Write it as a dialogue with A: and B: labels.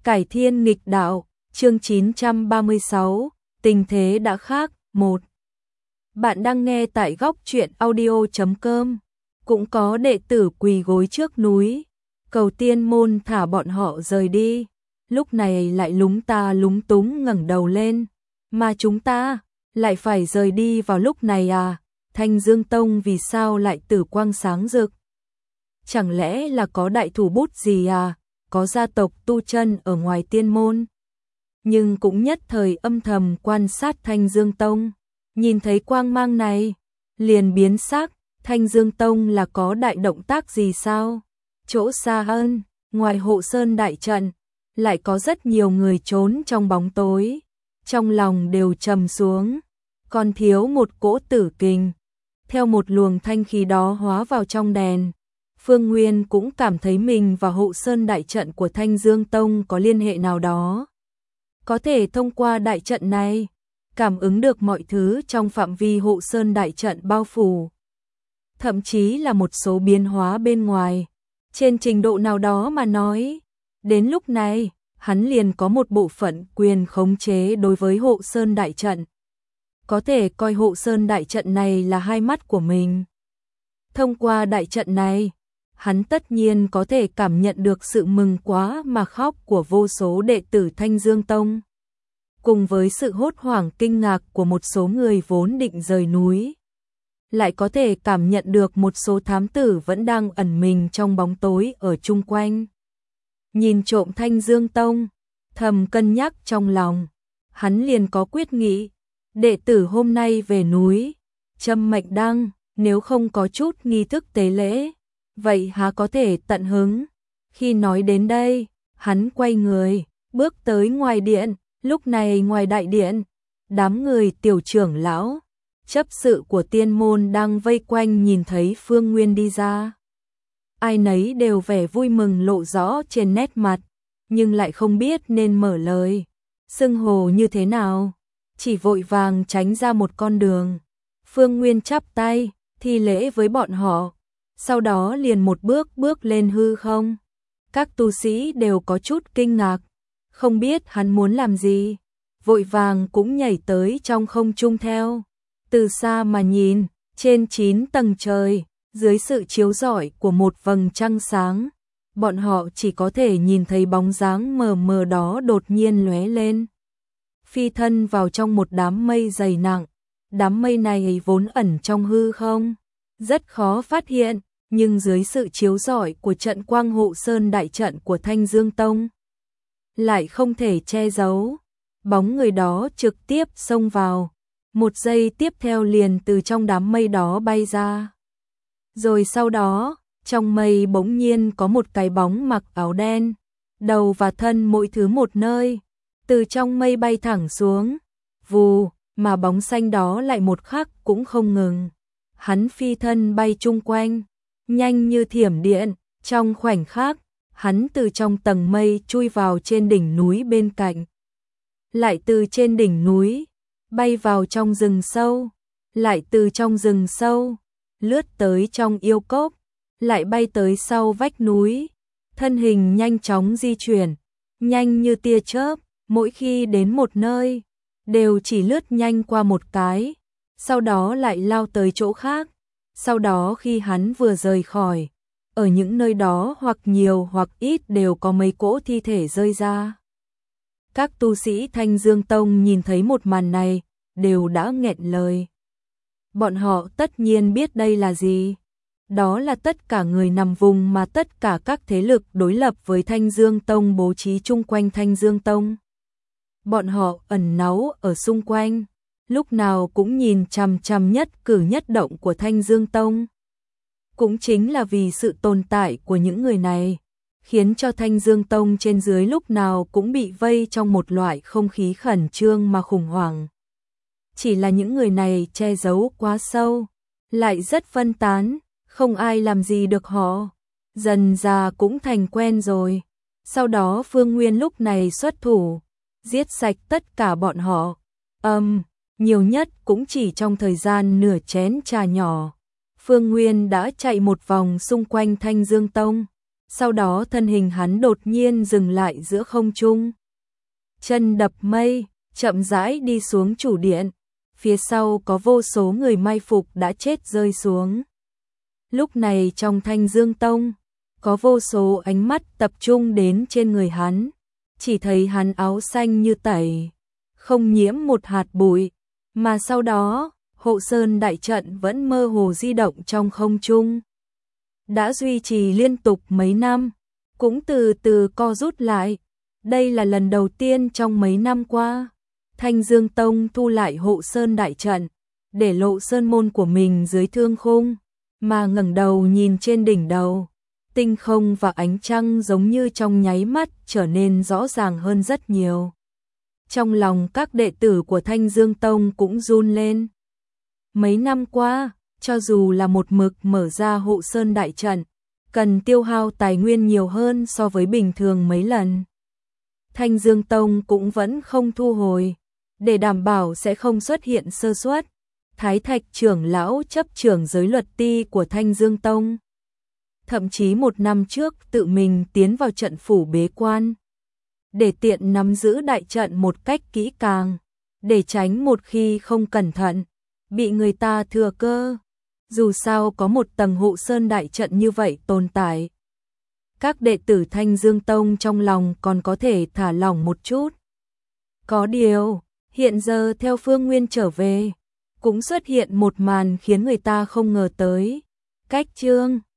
A: Cải thiên nghịch đạo, chương 936, tình thế đã khác, 1. Bạn đang nghe tại góc truyện audio.com. Cũng có đệ tử quỳ gối trước núi, cầu tiên môn thả bọn họ rời đi. Lúc này lại lúng ta lúng túng ngẩng đầu lên. Mà chúng ta lại phải rời đi vào lúc này à? Thanh Dương Tông vì sao lại tử quang sáng rực? Chẳng lẽ là có đại thủ bút gì à? Có gia tộc tu chân ở ngoài tiên môn? Nhưng cũng nhất thời âm thầm quan sát Thanh Dương Tông, nhìn thấy quang mang này, liền biến sắc. Thanh Dương Tông là có đại động tác gì sao? Chỗ xa hơn, ngoài Hộ Sơn đại trận, lại có rất nhiều người trốn trong bóng tối, trong lòng đều trầm xuống, còn thiếu một cỗ tử kình. Theo một luồng thanh khí đó hóa vào trong đèn, Phương Nguyên cũng cảm thấy mình và Hộ Sơn đại trận của Thanh Dương Tông có liên hệ nào đó. Có thể thông qua đại trận này, cảm ứng được mọi thứ trong phạm vi Hộ Sơn đại trận bao phủ. Thậm chí là một số biến hóa bên ngoài. Trên trình độ nào đó mà nói, đến lúc này, hắn liền có một bộ phận quyền khống chế đối với Hộ Sơn đại trận. Có thể coi Hộ Sơn đại trận này là hai mắt của mình. Thông qua đại trận này, hắn tất nhiên có thể cảm nhận được sự mừng quá mà khóc của vô số đệ tử Thanh Dương Tông, cùng với sự hốt hoảng kinh ngạc của một số người vốn định rời núi. Lại có thể cảm nhận được một số thám tử vẫn đang ẩn mình trong bóng tối ở chung quanh. Nhìn trộm Thanh Dương Tông, thầm cân nhắc trong lòng, hắn liền có quyết nghị, đệ tử hôm nay về núi, châm mệnh đăng, nếu không có chút nghi thức tế lễ, vậy há có thể tận hứng. Khi nói đến đây, hắn quay người, bước tới ngoài điện. Lúc này ngoài đại điện, đám người tiểu trưởng lão, chấp sự của tiên môn đang vây quanh nhìn thấy Phương Nguyên đi ra. Ai nấy đều vẻ vui mừng lộ rõ trên nét mặt, nhưng lại không biết nên mở lời, xưng hô như thế nào, chỉ vội vàng tránh ra một con đường. Phương Nguyên chắp tay, thi lễ với bọn họ, sau đó liền một bước bước lên hư không. Các tu sĩ đều có chút kinh ngạc, không biết hắn muốn làm gì, vội vàng cũng nhảy tới trong không trung theo. Từ xa mà nhìn, trên 9 tầng trời, dưới sự chiếu rọi của một vầng trăng sáng, bọn họ chỉ có thể nhìn thấy bóng dáng mờ mờ đó đột nhiên lóe lên, phi thân vào trong một đám mây dày nặng. Đám mây này vốn ẩn trong hư không, rất khó phát hiện, nhưng dưới sự chiếu rọi của trận quang Hộ Sơn đại trận của Thanh Dương Tông, lại không thể che giấu. Bóng người đó trực tiếp xông vào, một giây tiếp theo liền từ trong đám mây đó bay ra. Rồi sau đó, trong mây bỗng nhiên có một cái bóng mặc áo đen, đầu và thân mỗi thứ một nơi, từ trong mây bay thẳng xuống. Vù, mà bóng xanh đó lại một khắc cũng không ngừng. Hắn phi thân bay chung quanh, nhanh như thiểm điện, trong khoảnh khắc, hắn từ trong tầng mây chui vào trên đỉnh núi bên cạnh. Lại từ trên đỉnh núi, bay vào trong rừng sâu, lại từ trong rừng sâu, lướt tới trong yêu cốc, lại bay tới sau vách núi. Thân hình nhanh chóng di chuyển, nhanh như tia chớp, mỗi khi đến một nơi, đều chỉ lướt nhanh qua một cái, sau đó lại lao tới chỗ khác. Sau đó khi hắn vừa rời khỏi, ở những nơi đó hoặc nhiều hoặc ít đều có mấy cỗ thi thể rơi ra. Các tu sĩ Thanh Dương Tông nhìn thấy một màn này, đều đã nghẹn lời. Bọn họ tất nhiên biết đây là gì. Đó là tất cả người nằm vùng mà tất cả các thế lực đối lập với Thanh Dương Tông bố trí chung quanh Thanh Dương Tông. Bọn họ ẩn náu ở xung quanh, lúc nào cũng nhìn chằm chằm nhất cử nhất động của Thanh Dương Tông. Cũng chính là vì sự tồn tại của những người này, khiến cho Thanh Dương Tông trên dưới lúc nào cũng bị vây trong một loại không khí khẩn trương mà khủng hoảng. Chỉ là những người này che giấu quá sâu, lại rất phân tán, không ai làm gì được họ. Dần già cũng thành quen rồi. Sau đó Phương Nguyên lúc này xuất thủ, giết sạch tất cả bọn họ. Nhiều nhất cũng chỉ trong thời gian nửa chén trà nhỏ, Phương Nguyên đã chạy một vòng xung quanh Thanh Dương Tông. sau đó thân hình hắn đột nhiên dừng lại giữa không trung. Chân đập mây, chậm rãi đi xuống chủ điện, phía sau có vô số người mai phục đã chết rơi xuống. Lúc này trong Thanh Dương Tông, có vô số ánh mắt tập trung đến trên người hắn, chỉ thấy hắn áo xanh như tẩy, không nhiễm một hạt bụi, mà sau đó, Hộ Sơn đại trận vẫn mơ hồ di động trong không trung. Đã duy trì liên tục mấy năm, cũng từ từ co rút lại. Đây là lần đầu tiên trong mấy năm qua, Thanh Dương Tông thu lại Hộ Sơn đại trận, để lộ sơn môn của mình dưới thương khung, mà ngẩng đầu nhìn trên đỉnh đầu, tinh không và ánh trăng giống như trong nháy mắt trở nên rõ ràng hơn rất nhiều. Trong lòng các đệ tử của Thanh Dương Tông cũng run lên. Mấy năm qua, cho dù là một mực mở ra Hộ Sơn đại trận, cần tiêu hao tài nguyên nhiều hơn so với bình thường mấy lần. Thanh Dương Tông cũng vẫn không thu hồi, để đảm bảo sẽ không xuất hiện sơ suất. Thái Thạch trưởng lão chấp trưởng giới luật ti của Thanh Dương Tông, thậm chí một năm trước tự mình tiến vào trận phủ bế quan, để tiện nắm giữ đại trận một cách kỹ càng, để tránh một khi không cẩn thận, bị người ta thừa cơ. Dù sao có một tầng Hộ Sơn đại trận như vậy tồn tại, các đệ tử Thanh Dương Tông trong lòng còn có thể thả lỏng một chút. Có điều, hiện giờ theo Phương Nguyên trở về, cũng xuất hiện một màn khiến người ta không ngờ tới. Cách chương